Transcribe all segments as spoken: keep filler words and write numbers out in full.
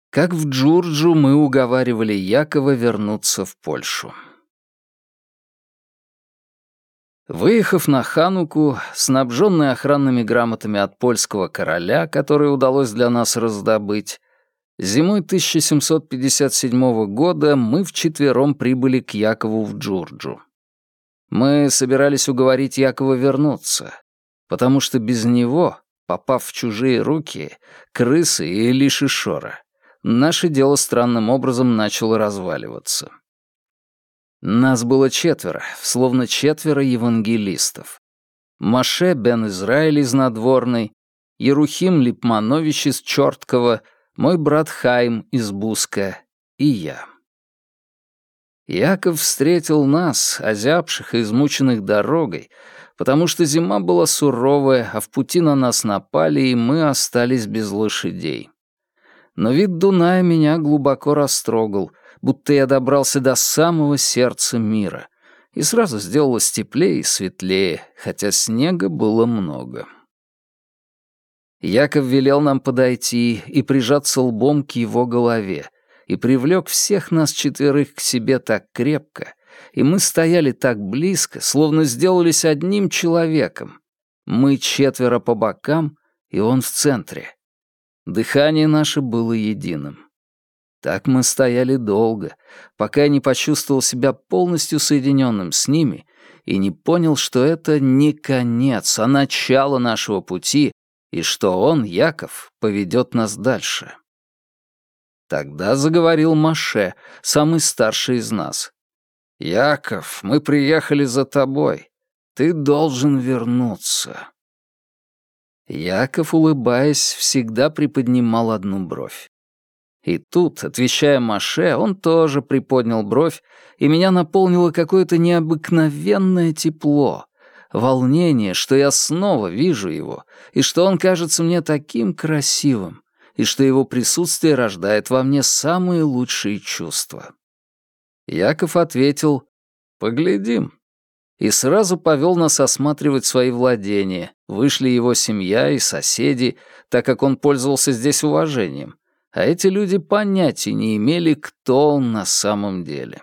Как в Джурджу мы уговаривали Якова вернуться в Польшу. Выехав на Хануку, снабженный охранными грамотами от польского короля, которые удалось для нас раздобыть, зимой тысяча семьсот пятьдесят седьмого года мы вчетвером прибыли к Якову в Джурджу. Мы собирались уговорить Якова вернуться, потому что без него, попав в чужие руки, крысы и лишишора, наше дело странным образом начало разваливаться. Нас было четверо, словно четверо евангелистов. Моше бен Израиль из Надворной, Ерухим Липманович из Чорткова, мой брат Хайм из Буска и я. Яков встретил нас, озябших и измученных дорогой, потому что зима была суровая, а в пути на нас напали, и мы остались без лошадей. Но вид Дуная меня глубоко растрогал, будто я добрался до самого сердца мира, и сразу сделалось теплее и светлее, хотя снега было много. Яков велел нам подойти и прижаться лбом к его голове, и привлек всех нас четверых к себе так крепко, и мы стояли так близко, словно сделались одним человеком. Мы четверо по бокам, и он в центре. Дыхание наше было единым. Так мы стояли долго, пока я не почувствовал себя полностью соединенным с ними и не понял, что это не конец, а начало нашего пути, и что он, Яков, поведет нас дальше. Тогда заговорил Моше, самый старший из нас. «Яков, мы приехали за тобой. Ты должен вернуться». Яков, улыбаясь, всегда приподнимал одну бровь. И тут, отвечая Моше, он тоже приподнял бровь, и меня наполнило какое-то необыкновенное тепло, волнение, что я снова вижу его, и что он кажется мне таким красивым, и что его присутствие рождает во мне самые лучшие чувства. Яков ответил «Поглядим», и сразу повел нас осматривать свои владения. Вышли его семья и соседи, так как он пользовался здесь уважением, а эти люди понятия не имели, кто он на самом деле.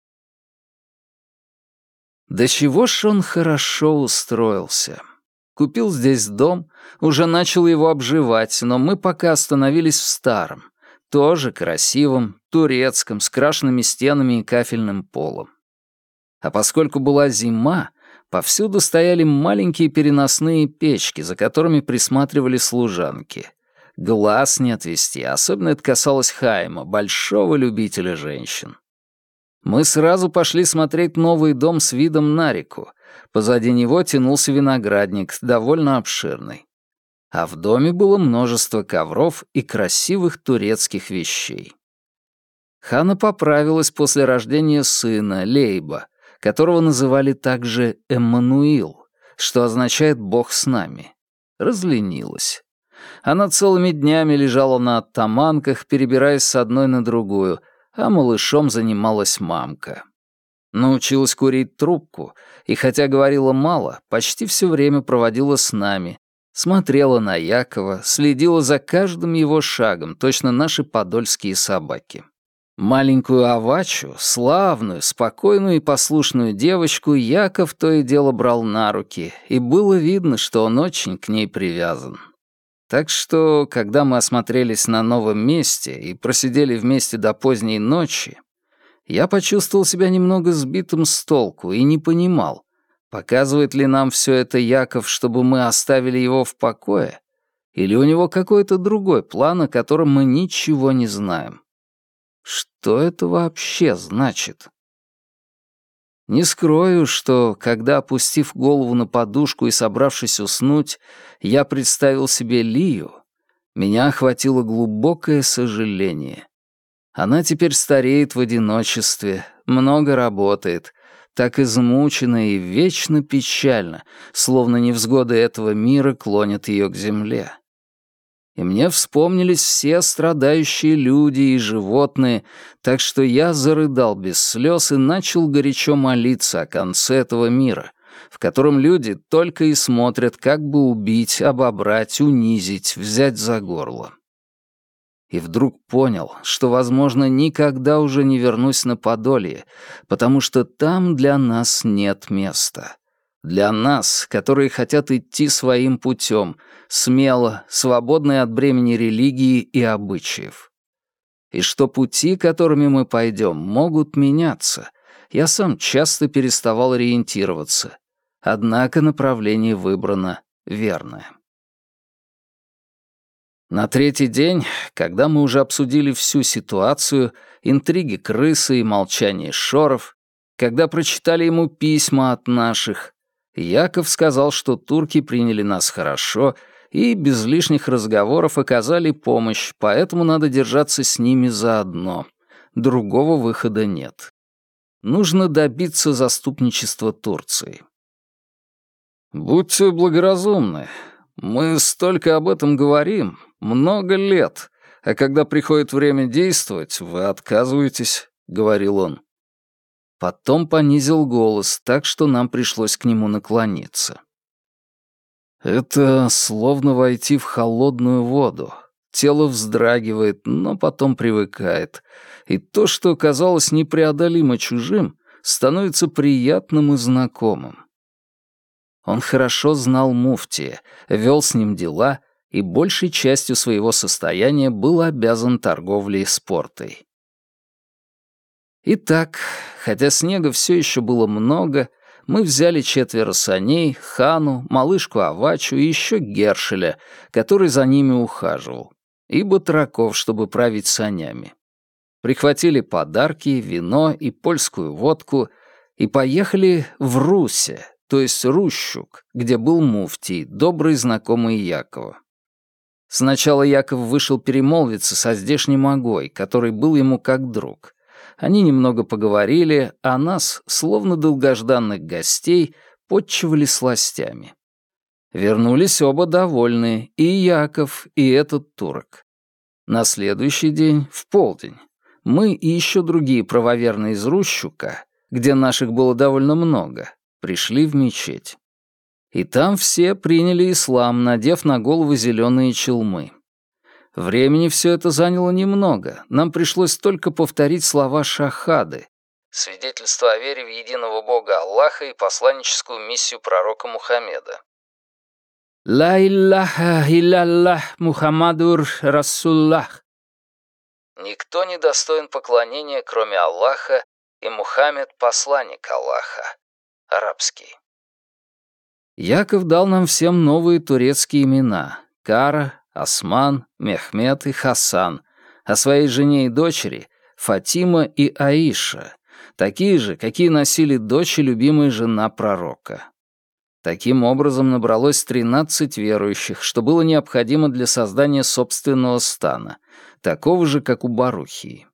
До чего ж он хорошо устроился. Купил здесь дом, уже начал его обживать, но мы пока остановились в старом, тоже красивом, турецком, с крашенными стенами и кафельным полом. А поскольку была зима, повсюду стояли маленькие переносные печки, за которыми присматривали служанки. Глаз не отвести, особенно это касалось Хайма, большого любителя женщин. Мы сразу пошли смотреть новый дом с видом на реку. Позади него тянулся виноградник, довольно обширный. А в доме было множество ковров и красивых турецких вещей. Хана поправилась после рождения сына, Лейба, которого называли также Эммануил, что означает «Бог с нами». Разленилась. Она целыми днями лежала на оттаманках, перебираясь с одной на другую, а малышом занималась мамка. Научилась курить трубку, и хотя говорила мало, почти все время проводила с нами, смотрела на Якова, следила за каждым его шагом, точно наши подольские собаки. Маленькую Авачу, славную, спокойную и послушную девочку, Яков то и дело брал на руки, и было видно, что он очень к ней привязан. Так что, когда мы осмотрелись на новом месте и просидели вместе до поздней ночи, я почувствовал себя немного сбитым с толку и не понимал, показывает ли нам все это Яков, чтобы мы оставили его в покое, или у него какой-то другой план, о котором мы ничего не знаем. Что это вообще значит? Не скрою, что, когда, опустив голову на подушку и собравшись уснуть, я представил себе Лию, меня охватило глубокое сожаление. Она теперь стареет в одиночестве, много работает, так измучена и вечно печально, словно невзгоды этого мира клонят ее к земле. И мне вспомнились все страдающие люди и животные, так что я зарыдал без слез и начал горячо молиться о конце этого мира, в котором люди только и смотрят, как бы убить, обобрать, унизить, взять за горло. И вдруг понял, что, возможно, никогда уже не вернусь на Подолье, потому что там для нас нет места. Для нас, которые хотят идти своим путем, смело, свободные от бремени религии и обычаев. И что пути, которыми мы пойдем, могут меняться. Я сам часто переставал ориентироваться. Однако направление выбрано верное. На третий день, когда мы уже обсудили всю ситуацию, интриги крысы и молчание шоров, когда прочитали ему письма от наших, Яков сказал, что турки приняли нас хорошо и без лишних разговоров оказали помощь, поэтому надо держаться с ними заодно. Другого выхода нет. Нужно добиться заступничества Турции. «Будьте благоразумны. Мы столько об этом говорим, много лет, а когда приходит время действовать, вы отказываетесь», — говорил он. Потом понизил голос, так что нам пришлось к нему наклониться. «Это словно войти в холодную воду. Тело вздрагивает, но потом привыкает, и то, что казалось непреодолимо чужим, становится приятным и знакомым». Он хорошо знал муфтия, вел с ним дела и большей частью своего состояния был обязан торговлей спортой. Итак, хотя снега все еще было много, мы взяли четверо саней, Хану, малышку Авачу и еще Гершеля, который за ними ухаживал, и батраков, чтобы править санями. Прихватили подарки, вино и польскую водку и поехали в Русе, то есть Рущук, где был муфтий, добрый знакомый Якова. Сначала Яков вышел перемолвиться со здешним Агой, который был ему как друг. Они немного поговорили, а нас, словно долгожданных гостей, подчивали сластями. Вернулись оба довольные, и Яков, и этот турок. На следующий день, в полдень, мы и еще другие правоверные из Рущука, где наших было довольно много, пришли в мечеть. И там все приняли ислам, надев на головы зеленые челмы. Времени все это заняло немного, нам пришлось только повторить слова шахады, свидетельство о вере в единого Бога Аллаха и посланническую миссию пророка Мухаммеда. «Ла илляхаилляллах Мухаммадур Расуллах». Никто не достоин поклонения, кроме Аллаха, и Мухаммед — посланник Аллаха. Арабский. Яков дал нам всем новые турецкие имена — Кара, Осман, Мехмед и Хасан, а своей жене и дочери — Фатима и Аиша, такие же, какие носили дочь и любимая жена пророка. Таким образом набралось тринадцать верующих, что было необходимо для создания собственного стана, такого же, как у Барухии.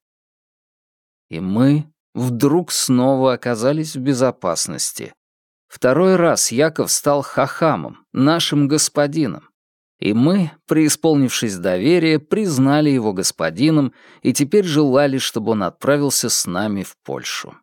И мы вдруг снова оказались в безопасности. Второй раз Яков стал хахамом, нашим господином, и мы, преисполнившись доверия, признали его господином и теперь желали, чтобы он отправился с нами в Польшу.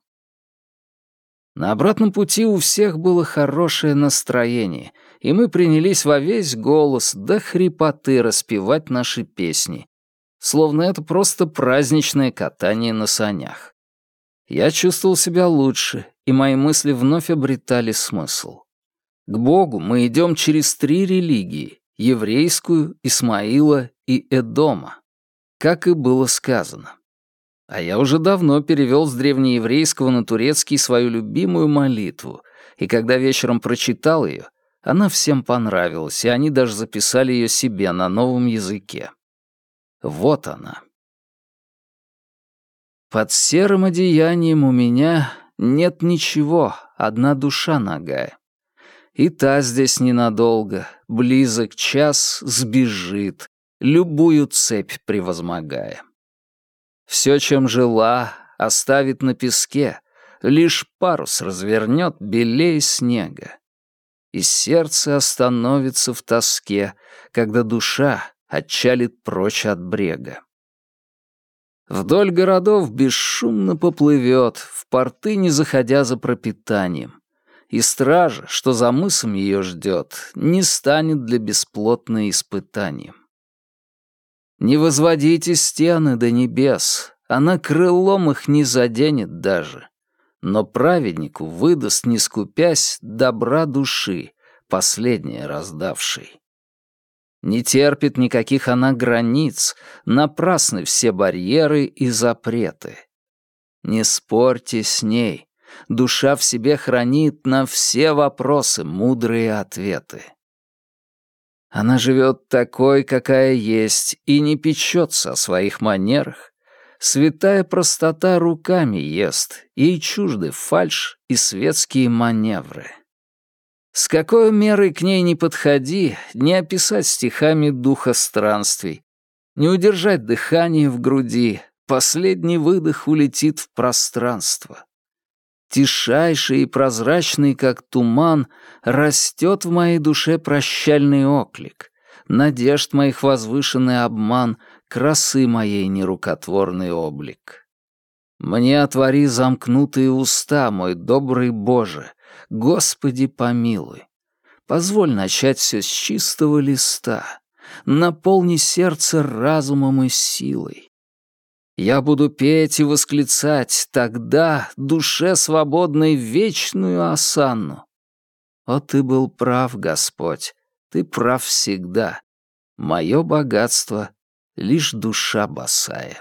На обратном пути у всех было хорошее настроение, и мы принялись во весь голос до хрипоты распевать наши песни, словно это просто праздничное катание на санях. Я чувствовал себя лучше, и мои мысли вновь обретали смысл. К Богу мы идем через три религии — еврейскую, Исмаила и Эдома, как и было сказано. А я уже давно перевел с древнееврейского на турецкий свою любимую молитву, и когда вечером прочитал ее, она всем понравилась, и они даже записали ее себе на новом языке. Вот она. Под серым одеянием у меня нет ничего, одна душа нагая. И та здесь ненадолго, близок час, сбежит, любую цепь превозмогая. Все, чем жила, оставит на песке, лишь парус развернет белее снега. И сердце остановится в тоске, когда душа отчалит прочь от брега. Вдоль городов бесшумно поплывет, в порты не заходя за пропитанием, и стража, что за мысом ее ждет, не станет для бесплотной испытанием. Не возводите стены до небес, она крылом их не заденет даже. Но праведнику выдаст, не скупясь, добра души, последнее раздавший. Не терпит никаких она границ, напрасны все барьеры и запреты. Не спорьте с ней, душа в себе хранит на все вопросы мудрые ответы. Она живет такой, какая есть, и не печется о своих манерах. Святая простота руками ест, ей чужды фальшь и светские маневры. С какой мерой к ней не подходи, не описать стихами духа странствий, не удержать дыхание в груди, последний выдох улетит в пространство. Тишайший и прозрачный, как туман, растет в моей душе прощальный оклик, надежд моих возвышенный обман, красы моей нерукотворный облик. Мне отвори замкнутые уста, мой добрый Боже, Господи помилуй. Позволь начать все с чистого листа, наполни сердце разумом и силой. Я буду петь и восклицать тогда душе свободной вечную осанну. О, ты был прав, Господь, ты прав всегда. Мое богатство — лишь душа босая.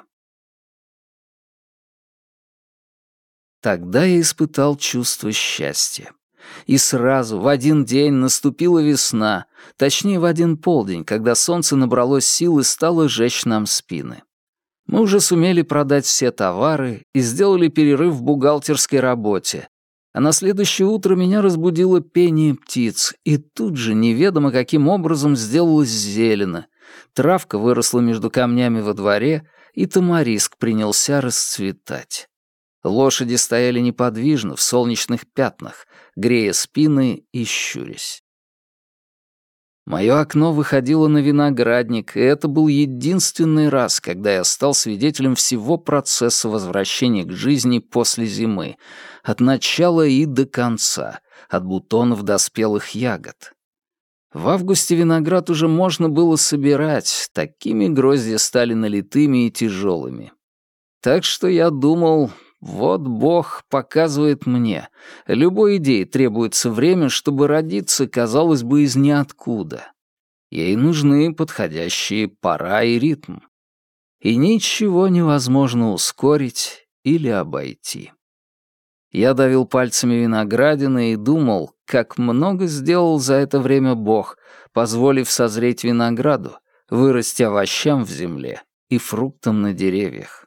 Тогда я испытал чувство счастья. И сразу, в один день, наступила весна, точнее, в один полдень, когда солнце набралось сил и стало жечь нам спины. Мы уже сумели продать все товары и сделали перерыв в бухгалтерской работе. А на следующее утро меня разбудило пение птиц, и тут же неведомо каким образом сделалось зелено. Травка выросла между камнями во дворе, и тамариск принялся расцветать. Лошади стояли неподвижно в солнечных пятнах, грея спины и щурясь. Мое окно выходило на виноградник, и это был единственный раз, когда я стал свидетелем всего процесса возвращения к жизни после зимы, от начала и до конца, от бутонов до спелых ягод. В августе виноград уже можно было собирать, такими гроздья стали налитыми и тяжелыми. Так что я думал, вот Бог показывает мне, любой идее требуется время, чтобы родиться, казалось бы, из ниоткуда. Ей нужны подходящие пора и ритм. И ничего невозможно ускорить или обойти. Я давил пальцами виноградины и думал, как много сделал за это время Бог, позволив созреть винограду, вырасти овощам в земле и фруктам на деревьях.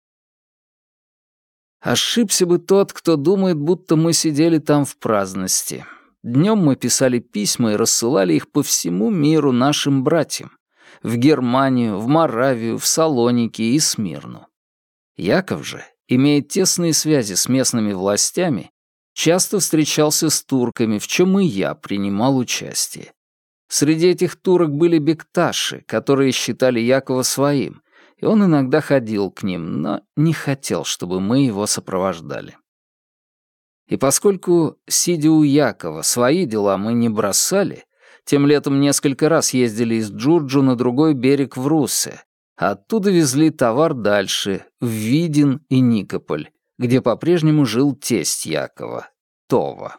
Ошибся бы тот, кто думает, будто мы сидели там в праздности. Днем мы писали письма и рассылали их по всему миру нашим братьям. В Германию, в Моравию, в Салоники и Смирну. Яков же, имея тесные связи с местными властями, часто встречался с турками, в чем и я принимал участие. Среди этих турок были бекташи, которые считали Якова своим, и он иногда ходил к ним, но не хотел, чтобы мы его сопровождали. И поскольку, сидя у Якова, свои дела мы не бросали, тем летом несколько раз ездили из Джурджу на другой берег в Руссе, а оттуда везли товар дальше, в Видин и Никополь, где по-прежнему жил тесть Якова, Това.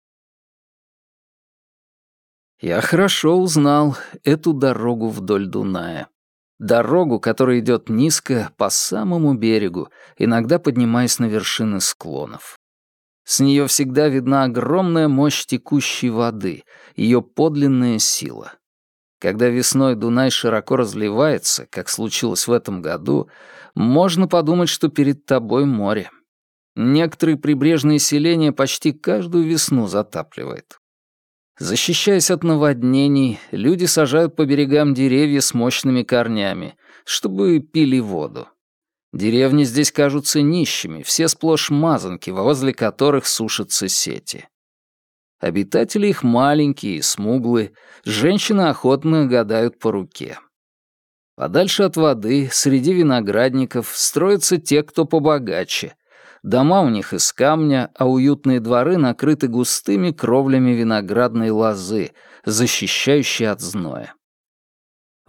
Я хорошо узнал эту дорогу вдоль Дуная. Дорогу, которая идет низко по самому берегу, иногда поднимаясь на вершины склонов. С нее всегда видна огромная мощь текущей воды, ее подлинная сила. Когда весной Дунай широко разливается, как случилось в этом году, можно подумать, что перед тобой море. Некоторые прибрежные селения почти каждую весну затапливает. Защищаясь от наводнений, люди сажают по берегам деревья с мощными корнями, чтобы пили воду. Деревни здесь кажутся нищими, все сплошь мазанки, возле которых сушатся сети. Обитатели их маленькие и смуглые, женщины охотно гадают по руке. Подальше от воды, среди виноградников, строятся те, кто побогаче. Дома у них из камня, а уютные дворы накрыты густыми кровлями виноградной лозы, защищающей от зноя.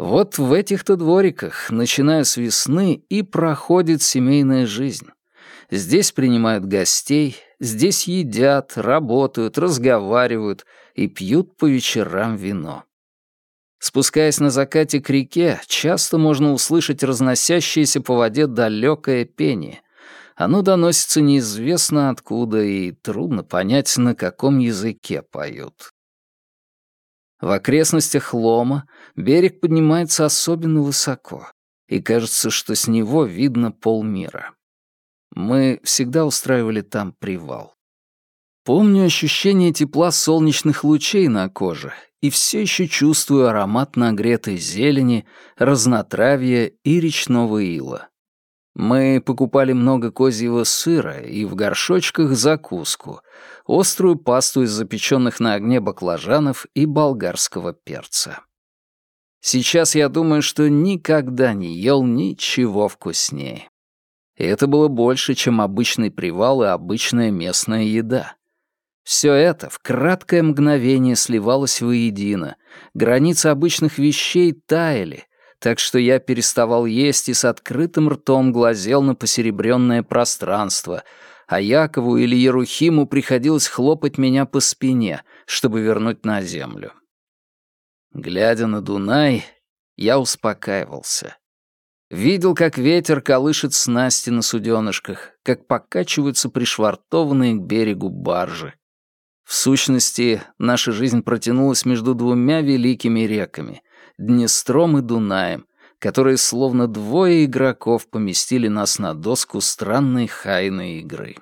Вот в этих-то двориках, начиная с весны, и проходит семейная жизнь. Здесь принимают гостей, здесь едят, работают, разговаривают и пьют по вечерам вино. Спускаясь на закате к реке, часто можно услышать разносящееся по воде далекое пение. Оно доносится неизвестно откуда, и трудно понять, на каком языке поют. В окрестностях Лома берег поднимается особенно высоко, и кажется, что с него видно полмира. Мы всегда устраивали там привал. Помню ощущение тепла солнечных лучей на коже и все еще чувствую аромат нагретой зелени, разнотравья и речного ила. Мы покупали много козьего сыра и в горшочках закуску, острую пасту из запеченных на огне баклажанов и болгарского перца. Сейчас я думаю, что никогда не ел ничего вкуснее. И это было больше, чем обычный привал и обычная местная еда. Все это в краткое мгновение сливалось воедино, границы обычных вещей таяли, так что я переставал есть и с открытым ртом глазел на посеребренное пространство, а Якову или Ерухиму приходилось хлопать меня по спине, чтобы вернуть на землю. Глядя на Дунай, я успокаивался. Видел, как ветер колышет снасти на суденышках, как покачиваются пришвартованные к берегу баржи. В сущности, наша жизнь протянулась между двумя великими реками — Днестром и Дунаем, которые словно двое игроков поместили нас на доску странной хайной игры.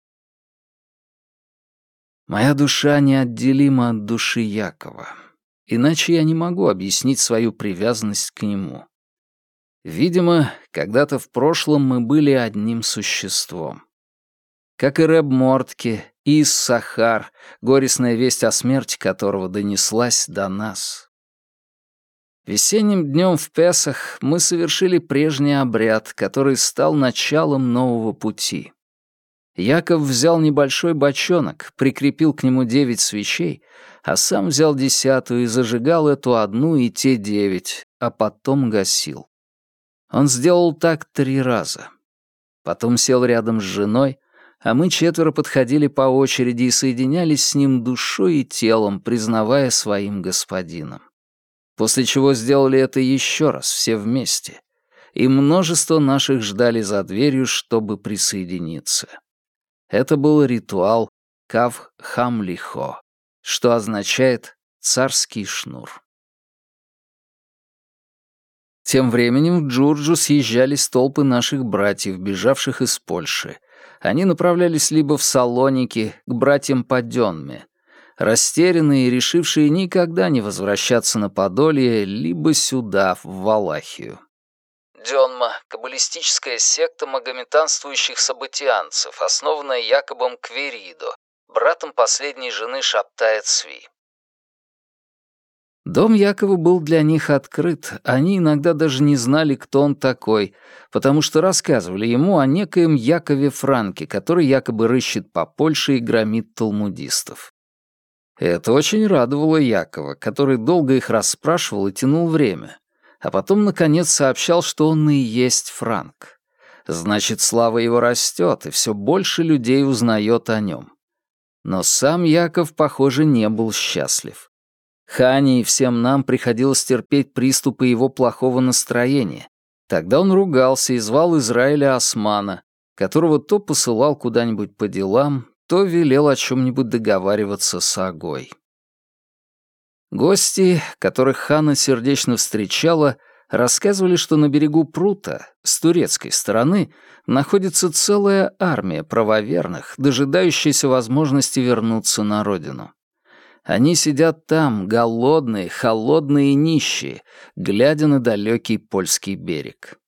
Моя душа неотделима от души Якова, иначе я не могу объяснить свою привязанность к нему. Видимо, когда-то в прошлом мы были одним существом. Как и Рэб Мортке, и Иссахар, горестная весть о смерти которого донеслась до нас. Весенним днем в Песах мы совершили прежний обряд, который стал началом нового пути. Яков взял небольшой бочонок, прикрепил к нему девять свечей, а сам взял десятую и зажигал эту одну и те девять, а потом гасил. Он сделал так три раза. Потом сел рядом с женой, а мы четверо подходили по очереди и соединялись с ним душой и телом, признавая своим господином. После чего сделали это еще раз, все вместе. И множество наших ждали за дверью, чтобы присоединиться. Это был ритуал Кав Хамлихо, что означает «царский шнур». Тем временем в Джурджу съезжались толпы наших братьев, бежавших из Польши. Они направлялись либо в Салоники, к братьям по Денме, растерянные и решившие никогда не возвращаться на Подолье, либо сюда, в Валахию. Денма — каббалистическая секта магометанствующих событианцев, основанная Якобом Кверидо, братом последней жены Шабтая Цви. Дом Якова был для них открыт, они иногда даже не знали, кто он такой, потому что рассказывали ему о некоем Якове Франке, который якобы рыщет по Польше и громит талмудистов. Это очень радовало Якова, который долго их расспрашивал и тянул время, а потом, наконец, сообщал, что он и есть Франк. Значит, слава его растет, и все больше людей узнает о нем. Но сам Яков, похоже, не был счастлив. Хане и всем нам приходилось терпеть приступы его плохого настроения. Тогда он ругался и звал Израиля Османа, которого то посылал куда-нибудь по делам, то велел о чем-нибудь договариваться с Агой. Гости, которых Хана сердечно встречала, рассказывали, что на берегу прута, с турецкой стороны, находится целая армия правоверных, дожидающаяся возможности вернуться на родину. Они сидят там, голодные, холодные и нищие, глядя на далекий польский берег.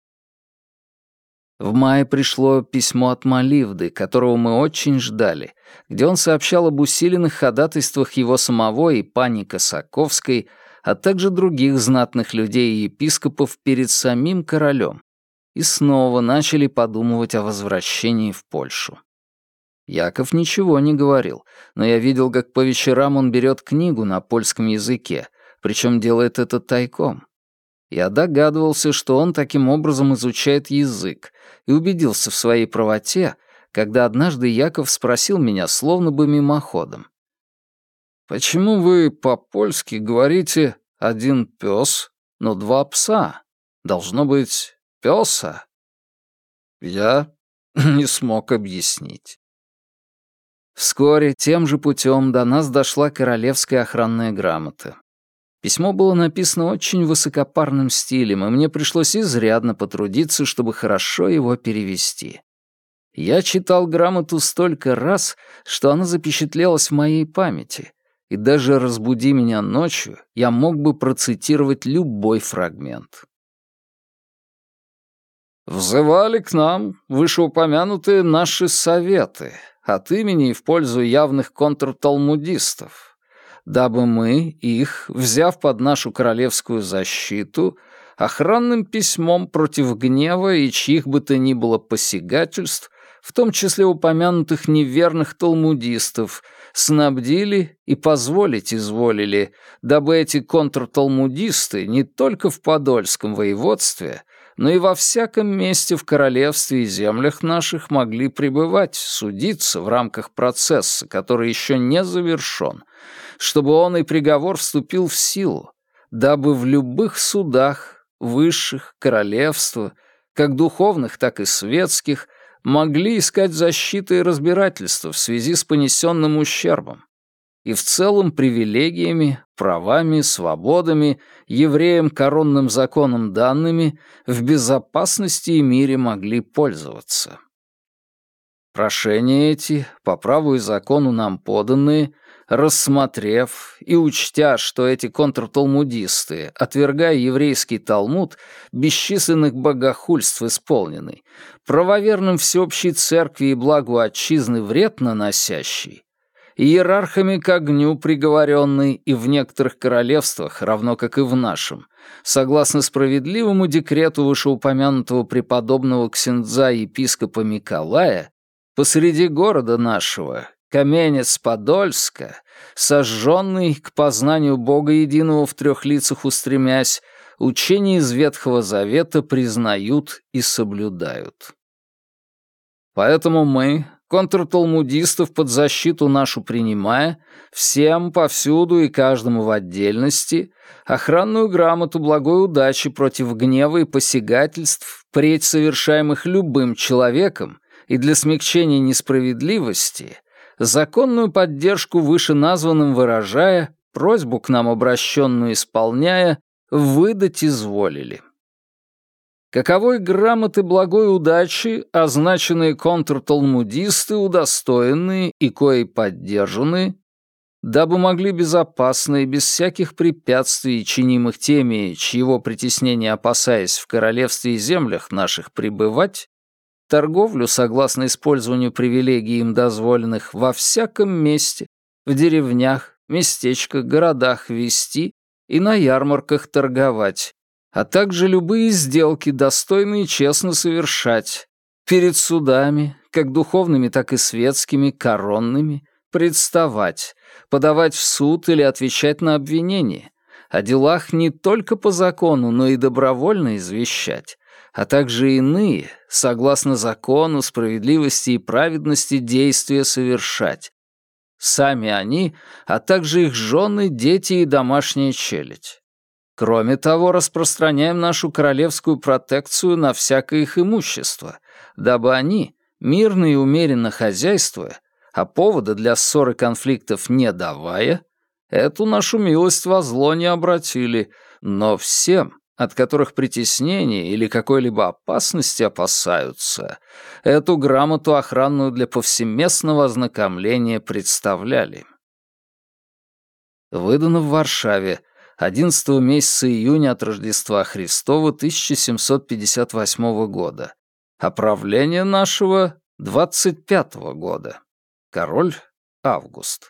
В мае пришло письмо от Маливды, которого мы очень ждали, где он сообщал об усиленных ходатайствах его самого и пани Косаковской, а также других знатных людей и епископов перед самим королем, и снова начали подумывать о возвращении в Польшу. Яков ничего не говорил, но я видел, как по вечерам он берет книгу на польском языке, причем делает это тайком. Я догадывался, что он таким образом изучает язык, и убедился в своей правоте, когда однажды Яков спросил меня словно бы мимоходом. «Почему вы по-польски говорите «один пес», но два пса? Должно быть пёса?» Я не смог объяснить. Вскоре тем же путем до нас дошла королевская охранная грамота. Письмо было написано очень высокопарным стилем, и мне пришлось изрядно потрудиться, чтобы хорошо его перевести. Я читал грамоту столько раз, что она запечатлелась в моей памяти, и даже разбуди меня ночью, я мог бы процитировать любой фрагмент. «Взывали к нам вышеупомянутые наши советы от имени и в пользу явных контрталмудистов, дабы мы их, взяв под нашу королевскую защиту, охранным письмом против гнева и чьих бы то ни было посягательств, в том числе упомянутых неверных талмудистов, снабдили и позволить изволили, дабы эти контрталмудисты не только в Подольском воеводстве, но и во всяком месте в королевстве и землях наших могли пребывать, судиться в рамках процесса, который еще не завершен, чтобы он и приговор вступил в силу, дабы в любых судах, высших, королевства, как духовных, так и светских, могли искать защиты и разбирательства в связи с понесенным ущербом, и в целом привилегиями, правами, свободами, евреям коронным законом данными, в безопасности и мире могли пользоваться. Прошения эти, по праву и закону нам поданные, рассмотрев и учтя, что эти контрталмудисты, отвергая еврейский талмуд, бесчисленных богохульств исполненный, правоверным всеобщей церкви и благу отчизны вред наносящий, иерархами к огню приговоренный и в некоторых королевствах, равно как и в нашем, согласно справедливому декрету вышеупомянутого преподобного ксендза епископа Миколая, посреди города нашего, Каменец-Подольска, сожженный, к познанию Бога единого в трех лицах устремясь, учения из Ветхого Завета признают и соблюдают. Поэтому мы, контрталмудистов под защиту нашу принимая, всем, повсюду и каждому в отдельности, охранную грамоту благой удачи против гнева и посягательств, впредь совершаемых любым человеком, и для смягчения несправедливости, законную поддержку вышеназванным выражая, просьбу к нам обращенную исполняя, выдать изволили. Каковой грамоты благой удачи означенные контрталмудисты, удостоенные и кои поддержанные, дабы могли безопасно и без всяких препятствий, чинимых теми, чьего притеснения опасаясь в королевстве и землях наших пребывать, торговлю, согласно использованию привилегий им дозволенных, во всяком месте, в деревнях, местечках, городах вести и на ярмарках торговать, а также любые сделки, достойные и честно совершать, перед судами, как духовными, так и светскими, коронными, представать, подавать в суд или отвечать на обвинения, о делах не только по закону, но и добровольно извещать, а также иные, согласно закону, справедливости и праведности действия совершать. Сами они, а также их жены, дети и домашняя челядь. Кроме того, распространяем нашу королевскую протекцию на всякое их имущество, дабы они, мирно и умеренно хозяйствуя, а повода для ссор и конфликтов не давая, эту нашу милость во зло не обратили, но всем, от которых притеснения или какой-либо опасности опасаются, эту грамоту охранную для повсеместного ознакомления представляли. Выдано в Варшаве одиннадцатого месяца июня от Рождества Христова тысяча семьсот пятьдесят восьмого года, а правление нашего двадцать пятого года. Король Август.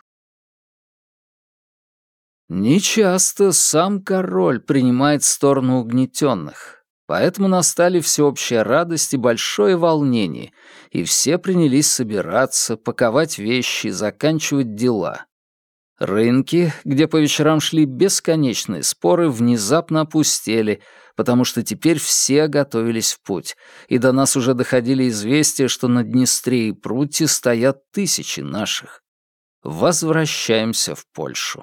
Нечасто сам король принимает сторону угнетенных, поэтому настали всеобщая радость и большое волнение, и все принялись собираться, паковать вещи, заканчивать дела. Рынки, где по вечерам шли бесконечные споры, внезапно опустели, потому что теперь все готовились в путь, и до нас уже доходили известия, что на Днестре и Пруте стоят тысячи наших. Возвращаемся в Польшу.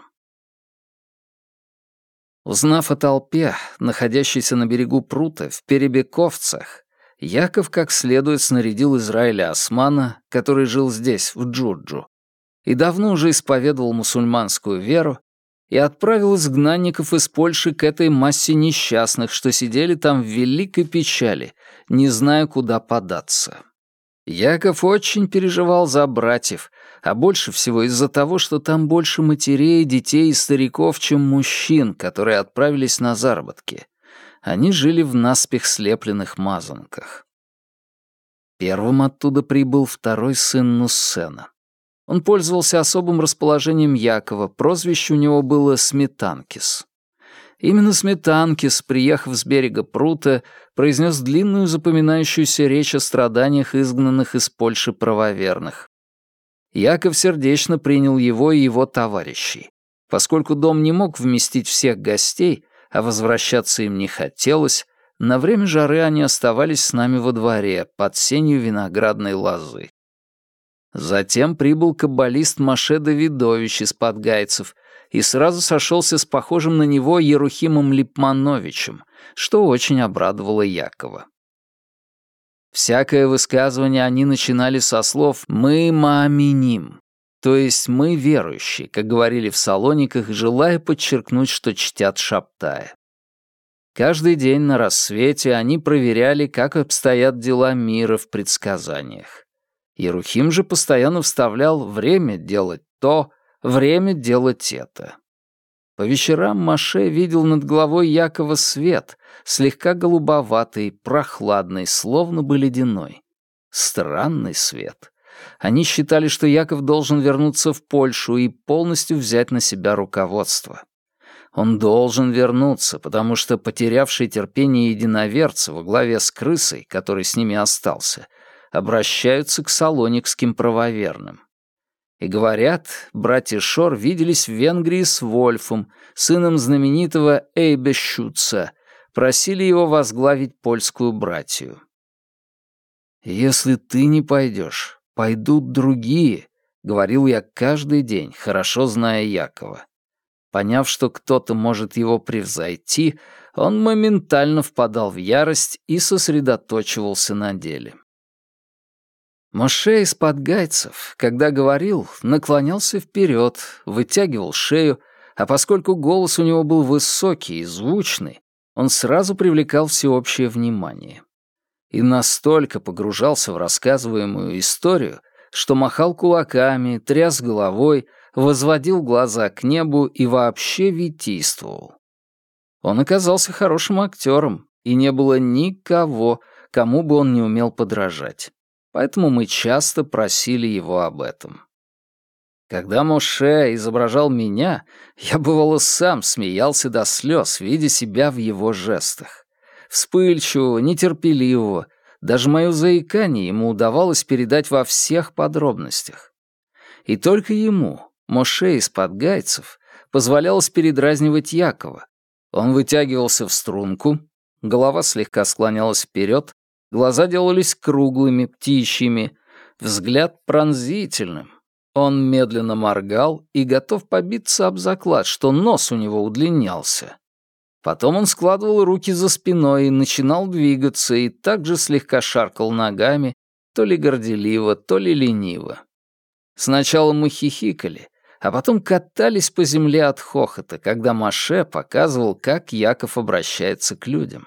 Узнав о толпе, находящейся на берегу прута в Перебековцах, Яков как следует снарядил Израиля Османа, который жил здесь, в Джурджу, и давно уже исповедовал мусульманскую веру, и отправил изгнанников из Польши к этой массе несчастных, что сидели там в великой печали, не зная, куда податься. Яков очень переживал за братьев, а больше всего из-за того, что там больше матерей, детей и стариков, чем мужчин, которые отправились на заработки. Они жили в наспех слепленных мазанках. Первым оттуда прибыл второй сын Нуссена. Он пользовался особым расположением Якова, прозвище у него было Сметанкис. Именно Сметанкис, приехав с берега прута, произнес длинную запоминающуюся речь о страданиях изгнанных из Польши правоверных. Яков сердечно принял его и его товарищей. Поскольку дом не мог вместить всех гостей, а возвращаться им не хотелось, на время жары они оставались с нами во дворе, под сенью виноградной лозы. Затем прибыл каббалист Моше Давидович из Подгайцев и сразу сошелся с похожим на него Ерухимом Липмановичем, что очень обрадовало Якова. Всякое высказывание они начинали со слов «мы мааминим», то есть «мы верующие», как говорили в Салониках, желая подчеркнуть, что чтят Шабтая. Каждый день на рассвете они проверяли, как обстоят дела мира в предсказаниях. Ерухим же постоянно вставлял «время делать то», «время делать это». По вечерам Моше видел над головой Якова свет, слегка голубоватый, прохладный, словно бы ледяной. Странный свет. Они считали, что Яков должен вернуться в Польшу и полностью взять на себя руководство. Он должен вернуться, потому что потерявший терпение единоверцы во главе с крысой, который с ними остался, обращаются к салоникским правоверным. И говорят, братья Шор виделись в Венгрии с Вольфом, сыном знаменитого Эйбе Шутца, просили его возглавить польскую братью. «Если ты не пойдешь, пойдут другие», — говорил я каждый день, хорошо зная Якова. Поняв, что кто-то может его превзойти, он моментально впадал в ярость и сосредоточивался на деле. Моше из Подгайцев, когда говорил, наклонялся вперед, вытягивал шею, а поскольку голос у него был высокий и звучный, он сразу привлекал всеобщее внимание. И настолько погружался в рассказываемую историю, что махал кулаками, тряс головой, возводил глаза к небу и вообще витийствовал. Он оказался хорошим актером, и не было никого, кому бы он не умел подражать. Поэтому мы часто просили его об этом. Когда Моше изображал меня, я, бывало, сам смеялся до слез, видя себя в его жестах. Вспыльчивого, нетерпеливого, даже мое заикание ему удавалось передать во всех подробностях. И только ему, Моше из Подгайцев, позволялось передразнивать Якова. Он вытягивался в струнку, голова слегка склонялась вперед, глаза делались круглыми, птичьими, взгляд пронзительным. Он медленно моргал и готов побиться об заклад, что нос у него удлинялся. Потом он складывал руки за спиной и начинал двигаться, и также слегка шаркал ногами, то ли горделиво, то ли лениво. Сначала мы хихикали, а потом катались по земле от хохота, когда Моше показывал, как Яков обращается к людям.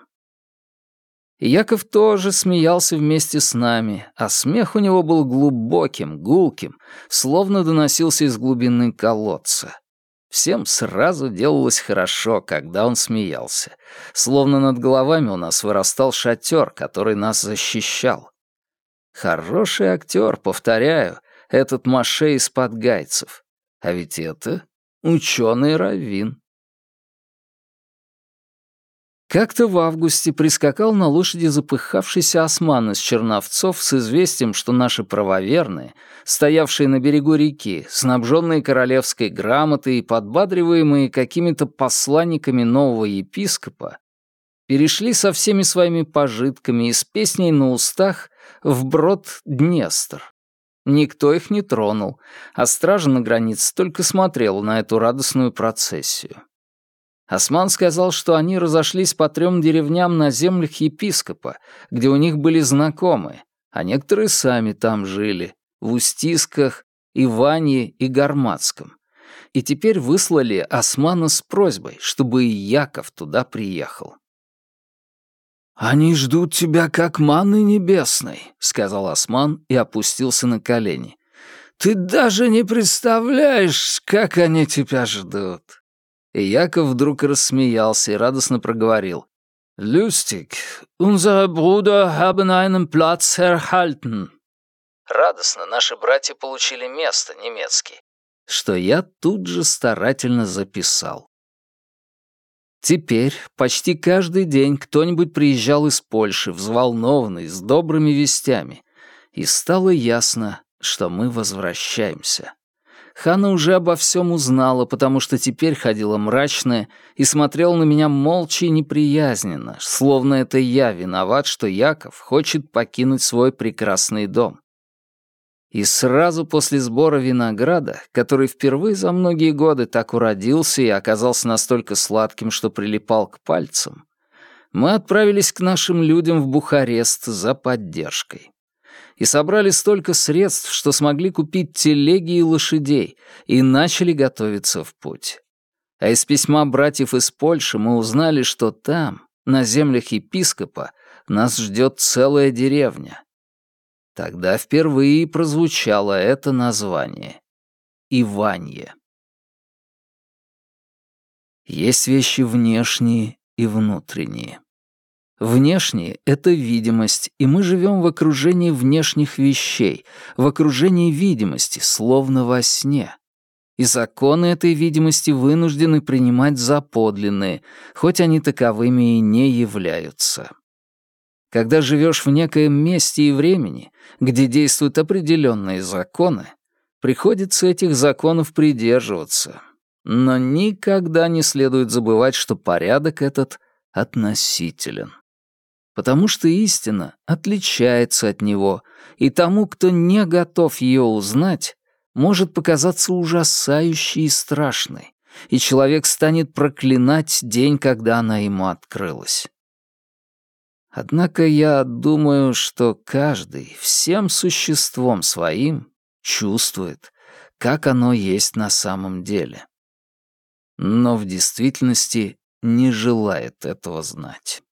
И Яков тоже смеялся вместе с нами, а смех у него был глубоким, гулким, словно доносился из глубины колодца. Всем сразу делалось хорошо, когда он смеялся, словно над головами у нас вырастал шатер, который нас защищал. Хороший актер, повторяю, этот Моше из Подгайцев. А ведь это ученый раввин. Как-то в августе прискакал на лошади запыхавшийся осман из Черновцов с известием, что наши правоверные, стоявшие на берегу реки, снабженные королевской грамотой и подбадриваемые какими-то посланниками нового епископа, перешли со всеми своими пожитками и с песней на устах вброд Днестр. Никто их не тронул, а стража на границе только смотрела на эту радостную процессию. Осман сказал, что они разошлись по трем деревням на землях епископа, где у них были знакомые, а некоторые сами там жили, в Устисках, Иванье и Гарматском, и теперь выслали Османа с просьбой, чтобы и Яков туда приехал. «Они ждут тебя как манны небесной», — сказал Осман и опустился на колени. «Ты даже не представляешь, как они тебя ждут». И Яков вдруг рассмеялся и радостно проговорил. «Люстик, unser Bruder haben einen Platz erhalten». Радостно, наши братья получили место, немецкий. Что я тут же старательно записал. Теперь почти каждый день кто-нибудь приезжал из Польши, взволнованный, с добрыми вестями. И стало ясно, что мы возвращаемся. Ханна уже обо всем узнала, потому что теперь ходила мрачная и смотрела на меня молча и неприязненно, словно это я виноват, что Яков хочет покинуть свой прекрасный дом. И сразу после сбора винограда, который впервые за многие годы так уродился и оказался настолько сладким, что прилипал к пальцам, мы отправились к нашим людям в Бухарест за поддержкой. И собрали столько средств, что смогли купить телеги и лошадей, и начали готовиться в путь. А из письма братьев из Польши мы узнали, что там, на землях епископа, нас ждет целая деревня. Тогда впервые прозвучало это название — Иванье. Есть вещи внешние и внутренние. Внешние — это видимость, и мы живем в окружении внешних вещей, в окружении видимости, словно во сне. И законы этой видимости вынуждены принимать за подлинные, хоть они таковыми и не являются. Когда живешь в некоем месте и времени, где действуют определенные законы, приходится этих законов придерживаться. Но никогда не следует забывать, что порядок этот относителен. Потому что истина отличается от него, и тому, кто не готов ее узнать, может показаться ужасающей и страшной, и человек станет проклинать день, когда она ему открылась. Однако я думаю, что каждый всем существом своим чувствует, как оно есть на самом деле. Но в действительности не желает этого знать.